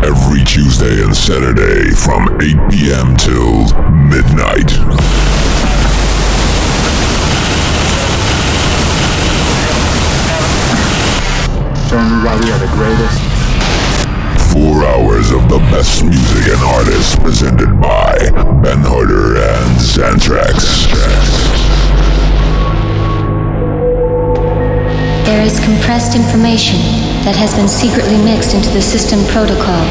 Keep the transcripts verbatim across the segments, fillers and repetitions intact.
Every Tuesday and Saturday from eight p.m. till midnight. Everybody are the greatest. Four hours of the best music and artists presented by Ben Harder and Xantrax. There is compressed information that has been secretly mixed into the system protocol.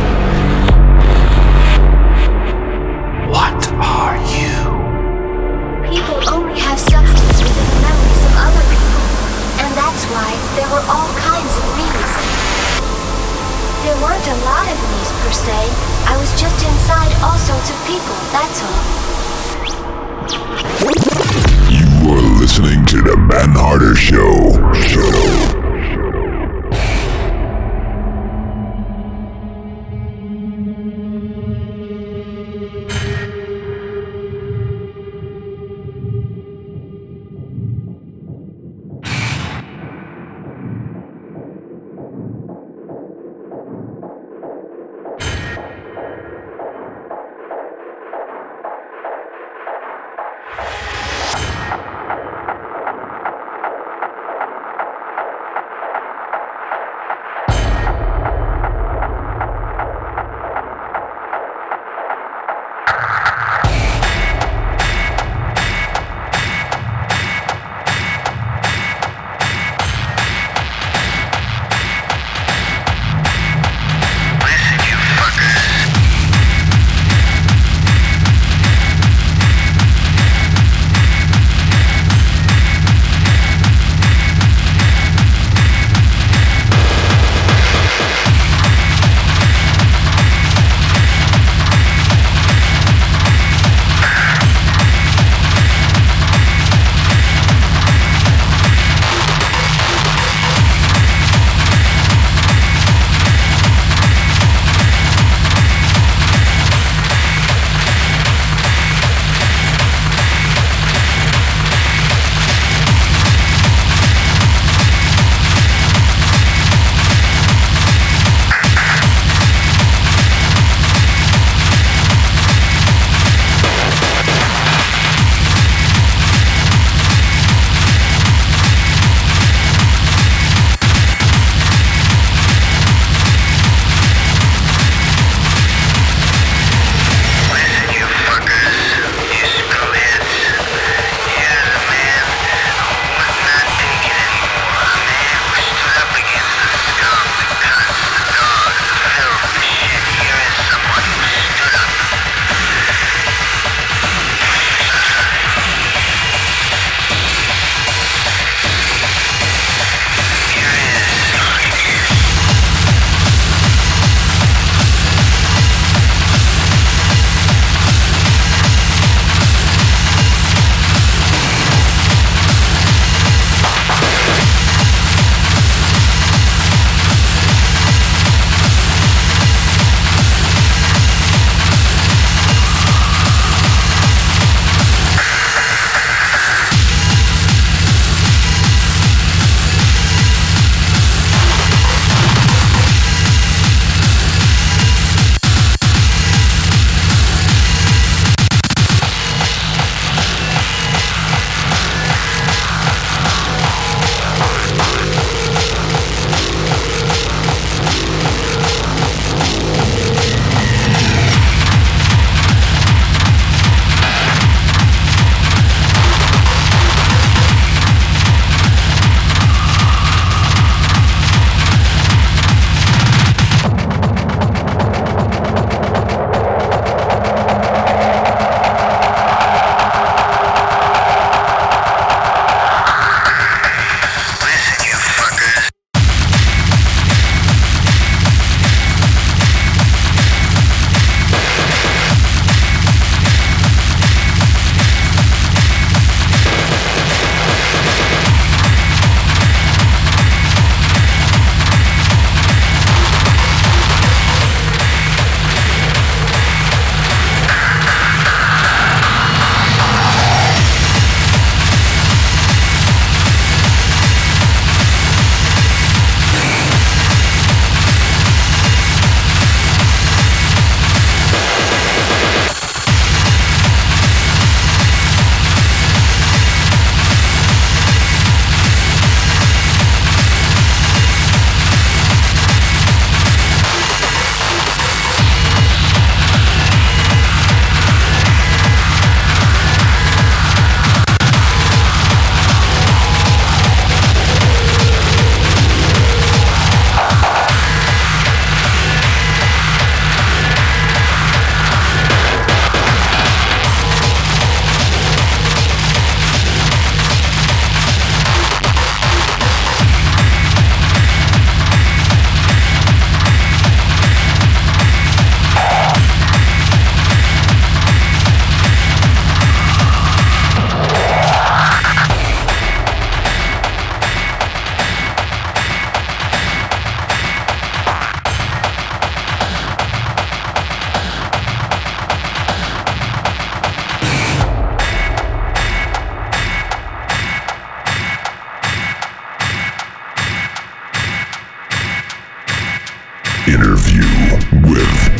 What are you? People only have substance within the memories of other people, and that's why there were all kinds of me's. There weren't a lot of me's per se. I was just inside all sorts of people, that's all. You are listening to the Ben Harder Show. Show. interview with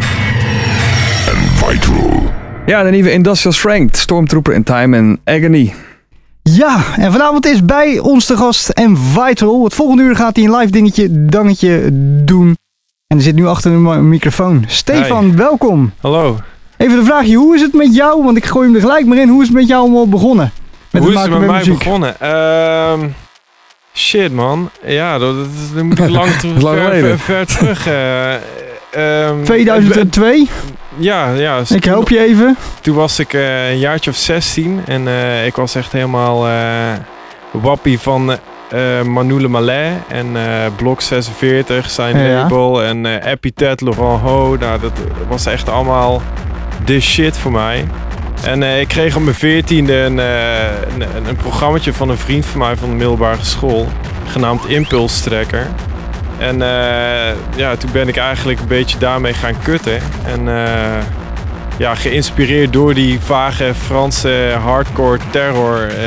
Envitro. Ja, de nieuwe Industrial Strength, Stormtrooper in Time en Agony. Ja, en vanavond is bij ons de gast Envitro. Het volgende uur gaat hij een live dingetje, dangetje doen. En er zit nu achter een microfoon. Stefan, Hi. welkom. Hallo. Even de vraagje, hoe is het met jou? Want ik gooi hem er gelijk maar in. Hoe is het met jou allemaal begonnen? Met Hoe het is het maken met met mij muziek? begonnen? Ehm shit man. Ja, dat, dat, dat moet ik lang, terug, Lang ver, geleden. ver, ver terug. eh, ehm, tweeduizend twee, Ja, ja. ik help je even. Toen was ik eh, een jaartje of zestien en eh, ik was echt helemaal eh, wappie van eh Manoule Malais en eh Blok zesenveertig, zijn Ja. label en eh Epithet, Laurent Ho. Nou, dat was echt allemaal de shit voor mij. En uh, ik kreeg op mijn veertiende een, uh, een, een, een programmaatje van een vriend van mij van de middelbare school, genaamd Impulse Tracker. En uh, ja, toen ben ik eigenlijk een beetje daarmee gaan kutten. En uh, ja, geïnspireerd door die vage Franse hardcore terror uh,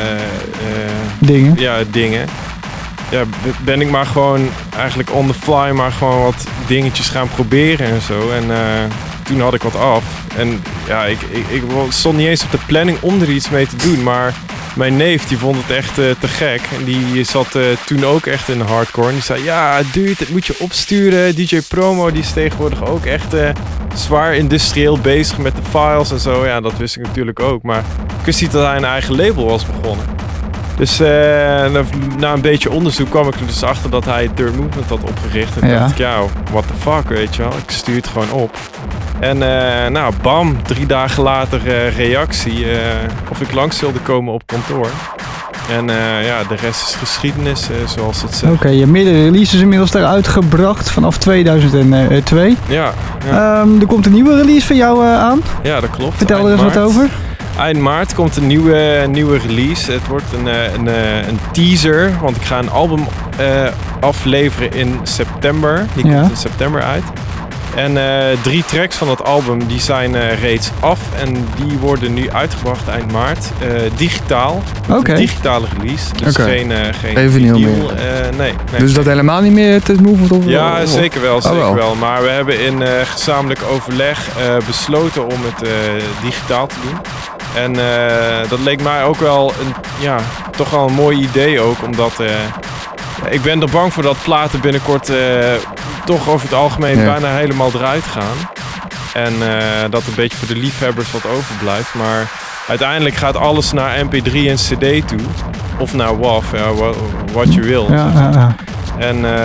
uh, Dingen. ja, dingen. Ja, b- ben ik maar gewoon eigenlijk on the fly maar gewoon wat dingetjes gaan proberen en zo. En uh, toen had ik wat af. En ja, ik, ik, ik stond niet eens op de planning om er iets mee te doen. Maar mijn neef die vond het echt uh, te gek. En die zat uh, toen ook echt in de hardcore. En die zei, ja dude, dit moet je opsturen. D J Promo die is tegenwoordig ook echt uh, zwaar industrieel bezig met de files en zo. Ja, dat wist ik natuurlijk ook. Maar ik wist niet dat hij een eigen label was begonnen. Dus uh, na, na een beetje onderzoek kwam ik er dus achter dat hij Third Movement had opgericht. En Ja. dacht ik, ja, what the fuck, weet je wel. Ik stuur het gewoon op. En uh, nou, bam, drie dagen later uh, reactie uh, of ik langs wilde komen op kantoor. En uh, ja, de rest is geschiedenis, uh, zoals het zegt. Oké, je hebt meerdere releases inmiddels eruit gebracht vanaf tweeduizend twee. Ja, ja. Um, er komt een nieuwe release van jou uh, aan. ja, dat klopt. Vertel er Eind eens wat maart. over. Eind maart komt een nieuwe, nieuwe release. Het wordt een, eh, een, eh, een teaser, want ik ga een album uh, afleveren in september. Die Ja. komt in september uit. En uh, drie tracks van dat album die zijn uh, reeds af en die worden nu uitgebracht eind maart. Uh, digitaal. Met Oké. Een digitale release. Dus Oké. geen, uh, geen Geen vinyl vinyl, meer. uh, nee, nee. Dus dat helemaal niet meer Third Movement? Of, Ja, of- zeker wel, zeker wel. wel. Maar we hebben in uh, gezamenlijk overleg uh, besloten om het uh, digitaal te doen. En uh, dat leek mij ook wel een, ja, toch wel een mooi idee ook, omdat uh, ik ben er bang voor dat platen binnenkort uh, toch over het algemeen Ja. bijna helemaal eruit gaan. En uh, dat een beetje voor de liefhebbers wat overblijft. Maar uiteindelijk gaat alles naar M P drie en C D toe. Of naar W A V, ja, wa- wat je wil. Ja, ja, ja. En uh,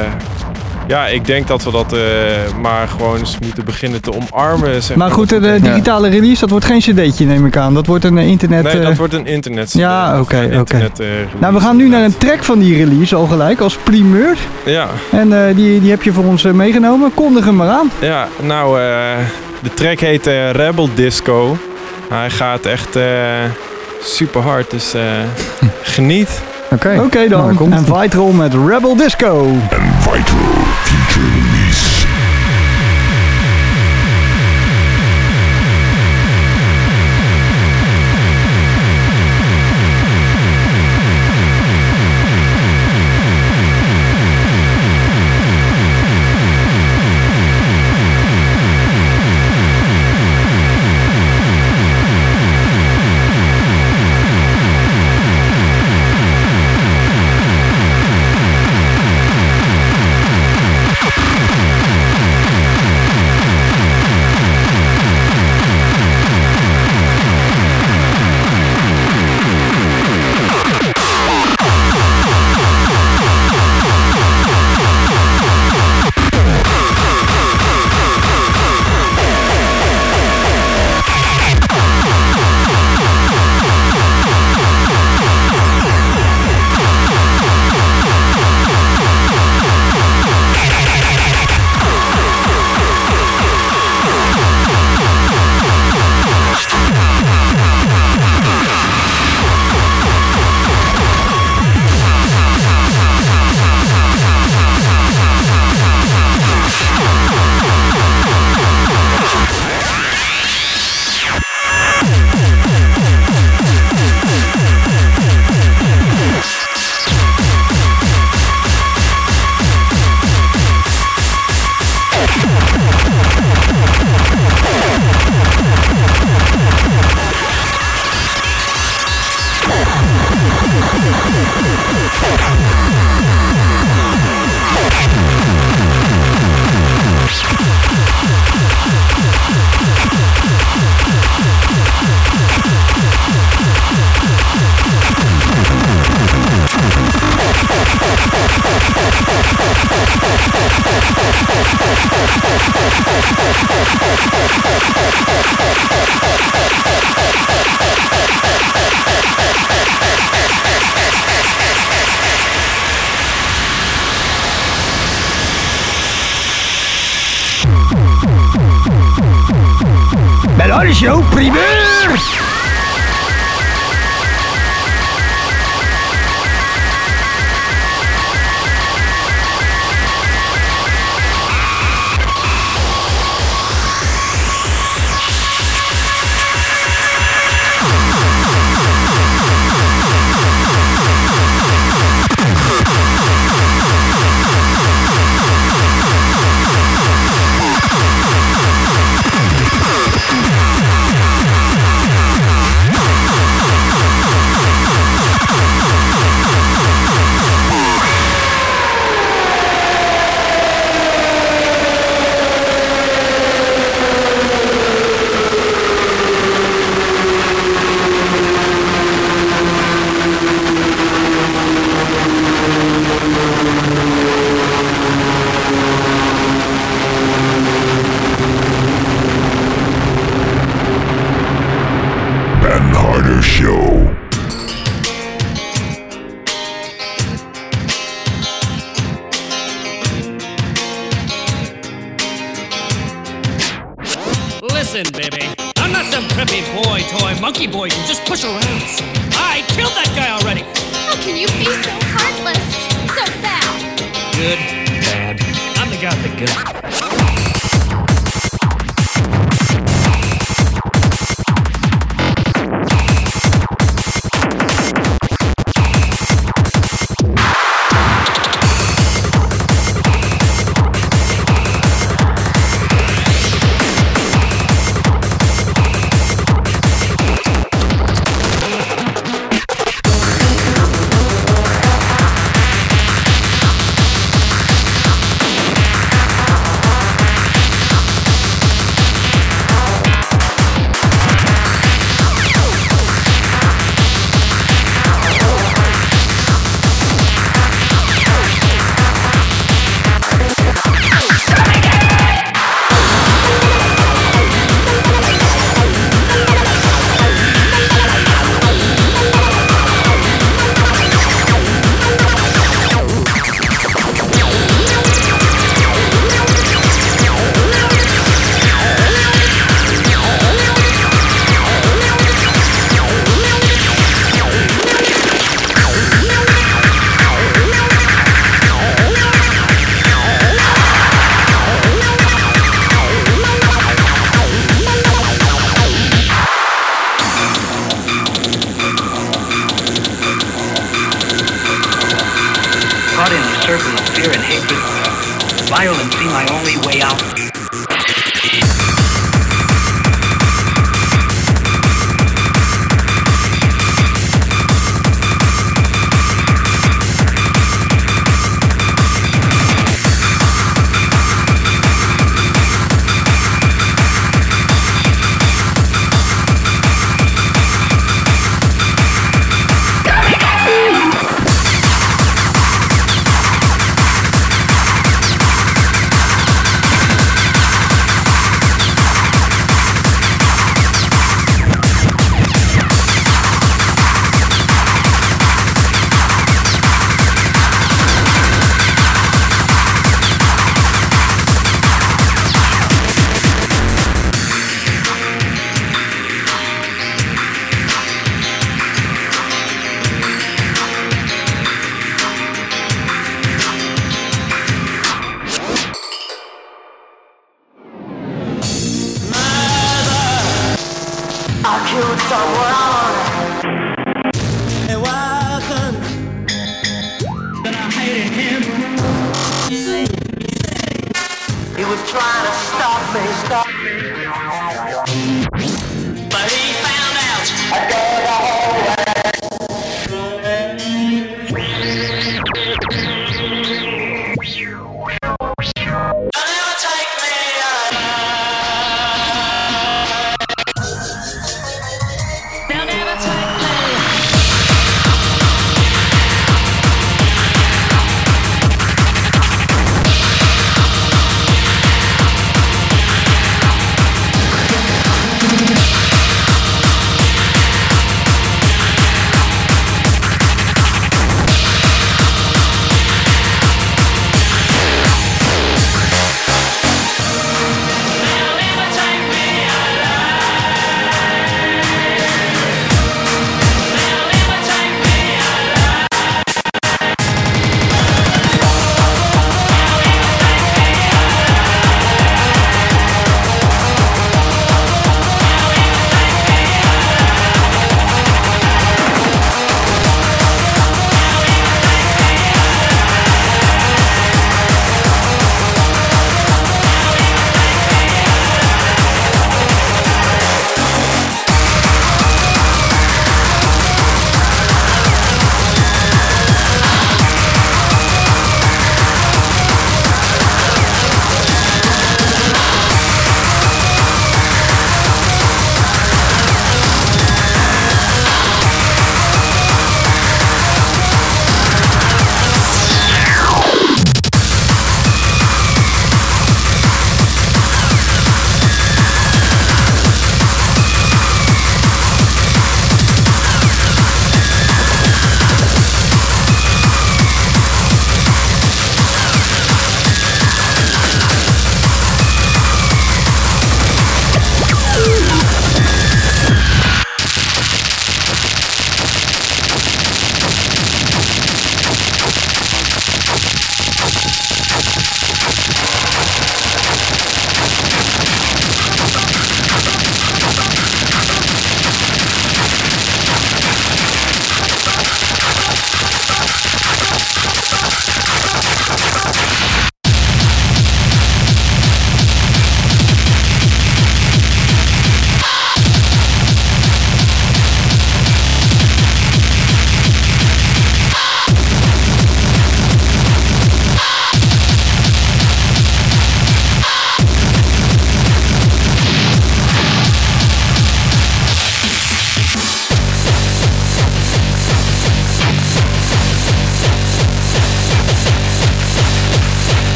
ja, ik denk dat we dat uh, maar gewoon eens moeten beginnen te omarmen. Zeg Maar goed, de digitale release, dat wordt geen cd'tje neem ik aan. Dat wordt een uh, internet... Nee, uh, dat wordt een internet. Ja, oké, Een oké. internet, uh, Nou, we gaan nu naar een track van die release al gelijk, als primeur. Ja, En uh, die, die heb je voor ons uh, meegenomen. Kondig hem maar aan. ja, nou, uh, de track heet uh, Rebel Disco. Hij gaat echt uh, super hard, dus uh, geniet. Oké, Oké okay, nou, dan. komt En ie. Vitro met Rebel Disco. Envitro feature release. Thank Ben Harder Show primeur! Listen, baby, I'm not some preppy boy toy monkey boy you just push around. I killed that guy already. How can you be so heartless, so bad? Good, bad. I'm the guy with the gun. Violence be my only way out.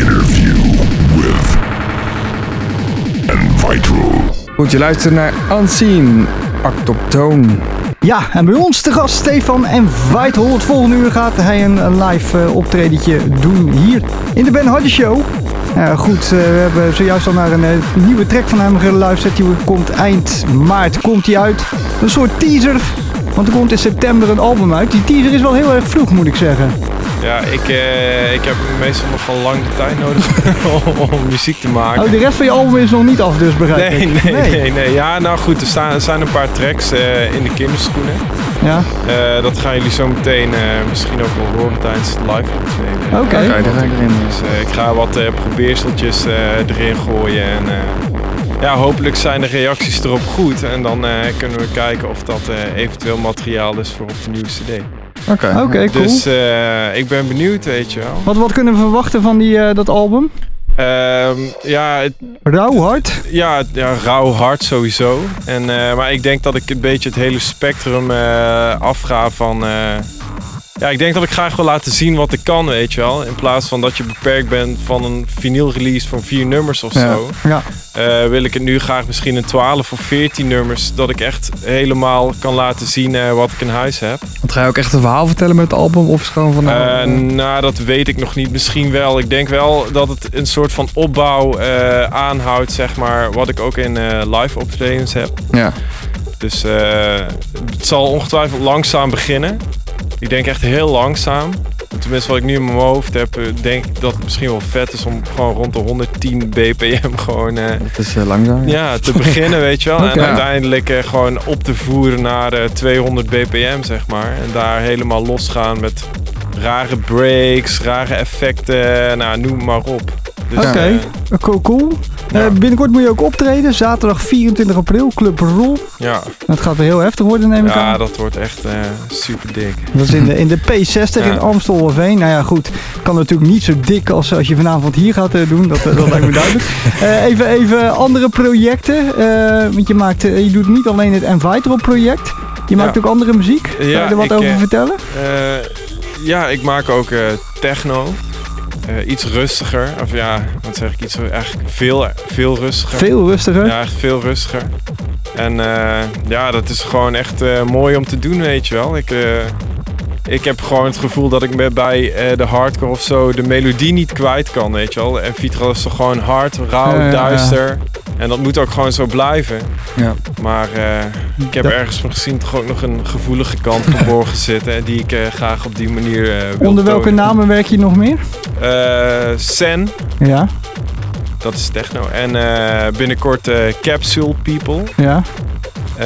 interview with Envitro. Goed, je luistert naar Unseen, Octoptone. Ja, en bij ons te gast Stefan Envitro. Het volgende uur gaat hij een live uh, optredentje doen hier in de Ben Hardy Show. Uh, goed, uh, we hebben zojuist al naar een uh, nieuwe track van hem geluisterd. Die komt eind maart komt die uit. Een soort teaser, want er komt in september een album uit. Die teaser is wel heel erg vroeg, moet ik zeggen. Ja, ik, uh, ik heb meestal nogal lang de tijd nodig om, om muziek te maken. Oh, de rest van je album is nog niet af dus, begrijp nee, ik? Nee, nee, nee, nee. Ja, nou goed, er, staan, er zijn een paar tracks uh, in de kinderschoenen. Ja. Uh, dat gaan jullie zo meteen uh, misschien ook wel horen tijdens het live optreden. Oké. Okay. Okay, daar ga ik erin. Dus uh, ik ga wat uh, probeerseltjes uh, erin gooien en uh, ja, hopelijk zijn de reacties erop goed. En dan uh, kunnen we kijken of dat uh, eventueel materiaal is voor op de nieuwe cd. Oké, okay. okay, cool. Dus uh, ik ben benieuwd, weet je wel. Wat, wat kunnen we verwachten van die, uh, dat album? Um, ja, het, rauw hard? Ja, ja, rauw hard sowieso. En, uh, maar ik denk dat ik een beetje het hele spectrum uh, afga van... Uh, ja, ik denk dat ik graag wil laten zien wat ik kan, weet je wel. In plaats van dat je beperkt bent van een vinyl release van vier nummers of zo. Ja. Uh, wil ik het nu graag misschien in twaalf of veertien nummers. Dat ik echt helemaal kan laten zien uh, wat ik in huis heb. Want ga je ook echt een verhaal vertellen met het album? Of is het gewoon van... Uh, nou, dat weet ik nog niet. Misschien wel. Ik denk wel dat het een soort van opbouw uh, aanhoudt, zeg maar. Wat ik ook in uh, live optredens heb. Ja. Dus uh, het zal ongetwijfeld langzaam beginnen. Ik denk echt heel langzaam. Tenminste, wat ik nu in mijn hoofd heb, denk ik dat het misschien wel vet is om gewoon rond de honderdtien bpm gewoon... Uh, dat is uh, langzaam. Ja, te beginnen, weet je wel. Okay. En uiteindelijk uh, gewoon op te voeren naar uh, tweehonderd bpm, zeg maar. En daar helemaal losgaan met rare breaks, rare effecten, nou, noem maar op. Dus, Oké, okay. uh, cool. cool. Ja. Uh, binnenkort moet je ook optreden. Zaterdag vierentwintig april, Club Roll. Ja. Dat gaat weer heel heftig worden, neem ik ja, aan. Ja, dat wordt echt uh, super dik. Dat is in de, in de P zestig ja. in Amstelveen. Nou ja, goed. Kan natuurlijk niet zo dik als, als je vanavond hier gaat uh, doen. Dat, uh, dat lijkt me duidelijk. Uh, even, even andere projecten. Uh, want je, maakt, uh, je doet niet alleen het Envitro project. Je maakt ja. ook andere muziek. Kan ja, je er wat ik, over uh, vertellen? Uh, ja, ik maak ook uh, techno. Uh, iets rustiger, of ja, wat zeg ik, iets eigenlijk veel, veel rustiger. Veel rustiger? Ja, echt veel rustiger. En uh, ja, dat is gewoon echt uh, mooi om te doen, weet je wel. Ik, uh, ik heb gewoon het gevoel dat ik me bij uh, de hardcore of zo de melodie niet kwijt kan, weet je wel. En Vitral is toch gewoon hard, rauw, uh, duister. Ja. En dat moet ook gewoon zo blijven. Ja. Maar uh, ik heb ja. ergens gezien toch ook nog een gevoelige kant verborgen zitten. En die ik uh, graag op die manier uh, wil Onder welke tonen. namen werk je nog meer? Uh, Sen. Ja. Dat is techno. En uh, binnenkort uh, Capsule People. Ja. Uh,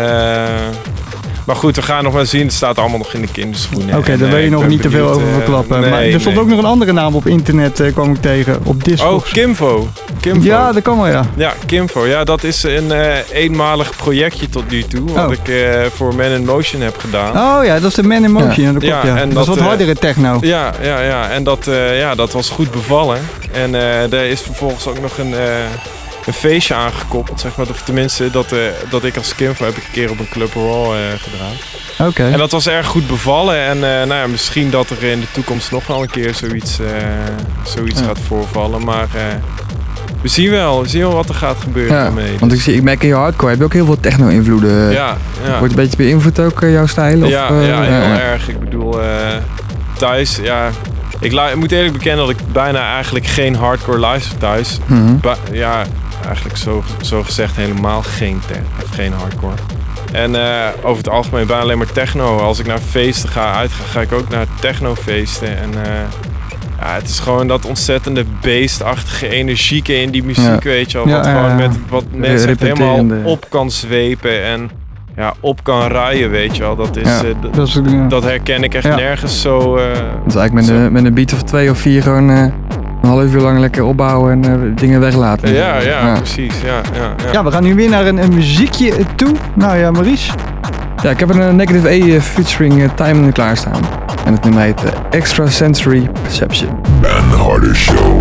maar goed, we gaan nog maar zien. Het staat allemaal nog in de kinderschoenen. Oké, okay, daar wil je nog niet te veel over verklappen. Nee, maar er stond nee. ook nog een andere naam op internet, uh, kwam ik tegen. Op Discord. Oh, Kimvo. Kimvo. Ja, dat kan wel, ja. Ja, Kimvo. Ja, dat is een uh, eenmalig projectje tot nu toe. Wat oh. ik uh, voor Man in Motion heb gedaan. Oh ja, dat is de Man in Motion. Ja. Dat, klopt, ja. En dat, dat is wat hardere uh, techno. Ja, ja, ja. En dat, uh, ja, dat was goed bevallen. En uh, er is vervolgens ook nog een... Uh, een feestje aangekoppeld, zeg maar. Of tenminste, dat, uh, dat ik als Kimvo heb ik een keer op een Club Raw uh, gedaan. Oké. Okay. En dat was erg goed bevallen. En uh, nou ja, misschien dat er in de toekomst nog wel een keer zoiets, uh, zoiets ja. gaat voorvallen. Maar uh, we zien wel. We zien wel wat er gaat gebeuren ja, daarmee. Want ik, zie, ik merk in je hardcore heb je ook heel veel techno-invloeden. Ja, ja. Wordt een beetje beïnvloed ook uh, jouw stijl? Of, ja, uh, ja, heel ja. erg. Ik bedoel, uh, thuis, ja... Ik, la- ik moet eerlijk bekennen dat ik bijna eigenlijk geen hardcore luister thuis. Mm-hmm. Ba- ja, eigenlijk zo, zo gezegd helemaal geen, te- geen hardcore. En uh, over het algemeen bijna alleen maar techno. Als ik naar feesten ga, uitga, ga ik ook naar technofeesten. En uh, ja, het is gewoon dat ontzettende beestachtige energieke in die muziek, ja. weet je wel. Wat ja, gewoon ja, ja. met wat mensen het helemaal op kan zwepen en ja, op kan rijden, weet je wel. Dat, is, ja, uh, d- dat, is ja. dat herken ik echt ja. nergens zo. Uh, dat is eigenlijk met, een, met een beat of twee of vier gewoon uh, een half uur lang lekker opbouwen en uh, dingen weglaten. Ja, ja, ja, precies. Ja, ja, ja. ja, we gaan nu weer naar een, een muziekje toe. Nou ja, Maurice. Ja, ik heb een Negative A uh, featuring uh, Time klaarstaan. En het nummer heet uh, Extrasensory Perception. Ben Hardy Show.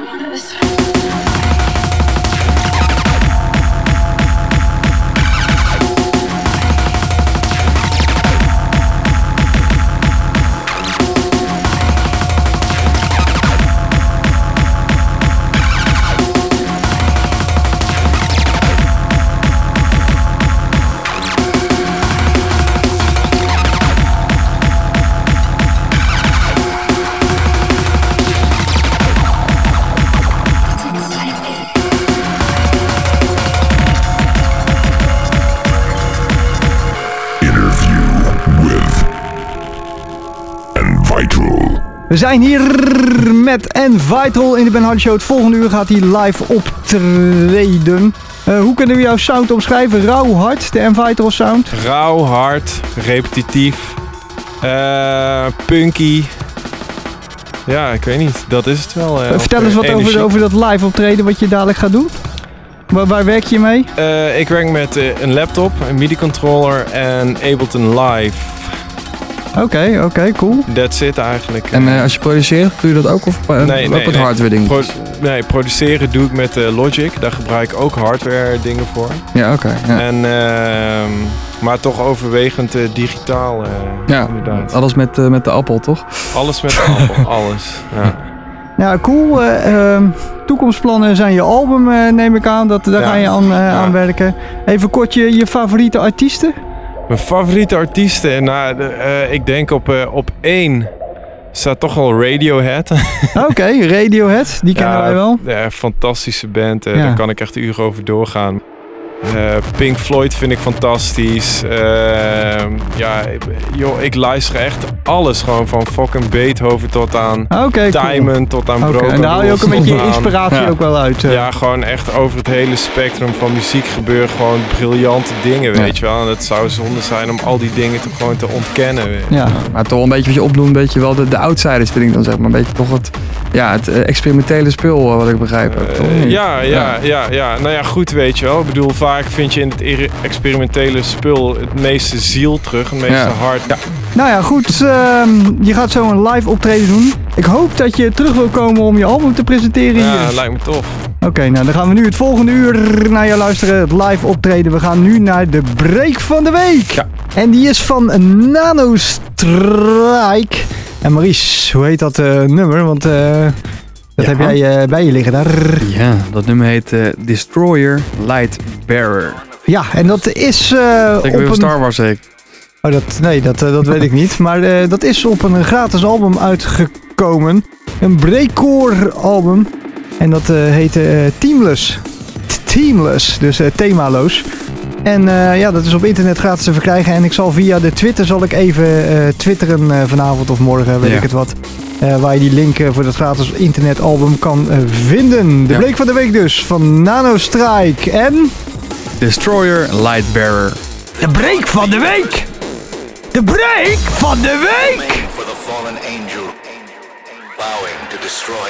We zijn hier met Envital in de Ben Hardy Show. Het volgende uur gaat hij live optreden. Uh, hoe kunnen we jouw sound omschrijven? Rauw, hard, de Envital sound? Rauw, hard, repetitief, uh, punky. Ja, ik weet niet. Dat is het wel. Uh, Vertel eens wat over, over dat live optreden wat je dadelijk gaat doen. Waar, waar werk je mee? Uh, ik werk met uh, een laptop, een MIDI-controller en Ableton Live. Oké, okay, oké, okay, cool. That's it eigenlijk. En uh, als je produceert, doe je dat ook of uh, nee, ook nee, met nee. hardware dingen? Pro- nee, produceren doe ik met uh, Logic. Daar gebruik ik ook hardware dingen voor. Ja, oké. Okay, ja. En, uh, maar toch overwegend uh, digitaal, uh, ja, inderdaad. Alles met, uh, met de appel, toch? Alles met de appel, alles. Ja, ja cool. Uh, uh, toekomstplannen zijn je album, uh, neem ik aan. Dat, daar ja. ga je aan, uh, ja. aan werken. Even kort je, je favoriete artiesten? Mijn favoriete artiesten? Nou, de, uh, ik denk op, uh, op één staat toch wel Radiohead. Oké, okay, Radiohead, die kennen ja, wij wel. Ja, fantastische band. Uh, ja. Daar kan ik echt uren over doorgaan. Uh, Pink Floyd vind ik fantastisch. Uh, ja, joh, ik luister echt alles gewoon van fucking Beethoven tot aan okay, Diamond cool. tot aan okay. Broken. En daar haal je ook een beetje je inspiratie ja. ook wel uit. Uh. Ja, gewoon echt over het hele spectrum van muziek gebeuren gewoon briljante dingen, weet ja. je wel. En het zou zonde zijn om al die dingen toch gewoon te ontkennen. Ja, maar toch een beetje wat je opdoet, een beetje wel de, de outsiders vind ik dan zeg maar. Een beetje toch het, ja, het uh, experimentele spul wat ik begrijp. Uh, toch? Ja, ja, ja, ja, ja. Nou ja, goed weet je wel. Ik bedoel, vaak vind je in het experimentele spul het meeste ziel terug, het meeste ja. hart. Ja. Nou ja, goed. Uh, je gaat zo een live optreden doen. Ik hoop dat je terug wil komen om je album te presenteren ja, hier. Ja, lijkt me tof. Oké, okay, nou dan gaan we nu het volgende uur naar jou luisteren. Het live optreden. We gaan nu naar de break van de week. Ja. En die is van Nanostrike. En Maurice, hoe heet dat uh, nummer? Want... Uh, Dat ja. heb jij uh, bij je liggen daar. Ja, dat nummer heet uh, Destroyer Lightbearer. Ja, en dat is... Uh, ik op een Star Wars zeker. Oh, dat, nee, dat, uh, dat weet ik niet. Maar uh, dat is op een gratis album uitgekomen. Een breakcore album. En dat uh, heette uh, Teamless. Teamless, dus uh, themaloos. En uh, ja, dat is op internet gratis te verkrijgen. En ik zal via de Twitter zal ik even uh, twitteren uh, vanavond of morgen, weet ja. ik het wat. Uh, waar je die link uh, voor dat gratis internetalbum kan uh, vinden. De ja. break van de week dus, van Nanostrike en... Destroyer Lightbearer. De break van de week! De break van de week! For the fallen angel, bowing to destroy...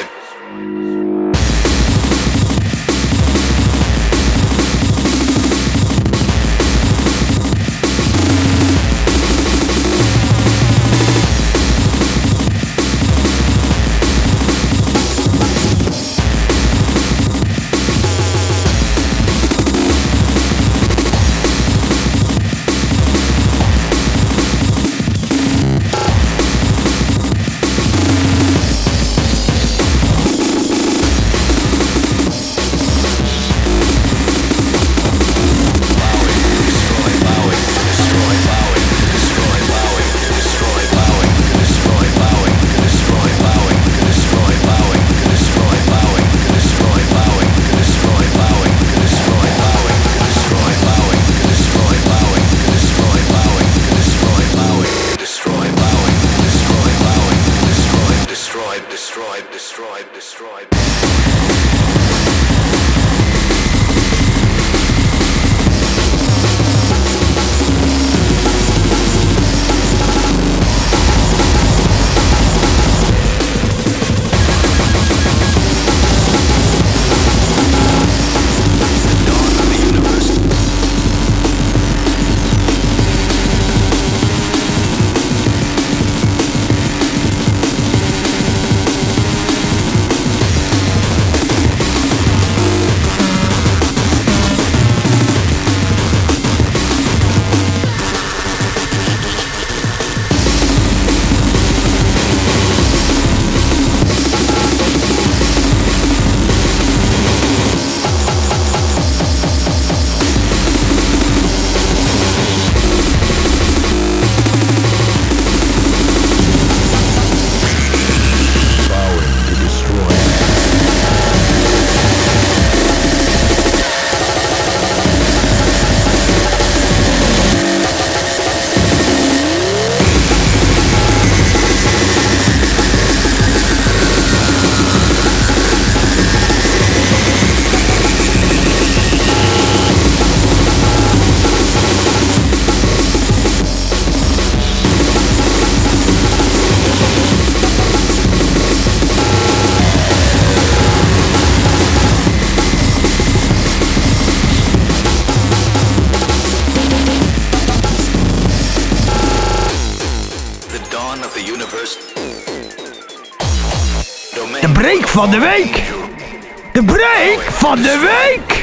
van de week. De break van de week.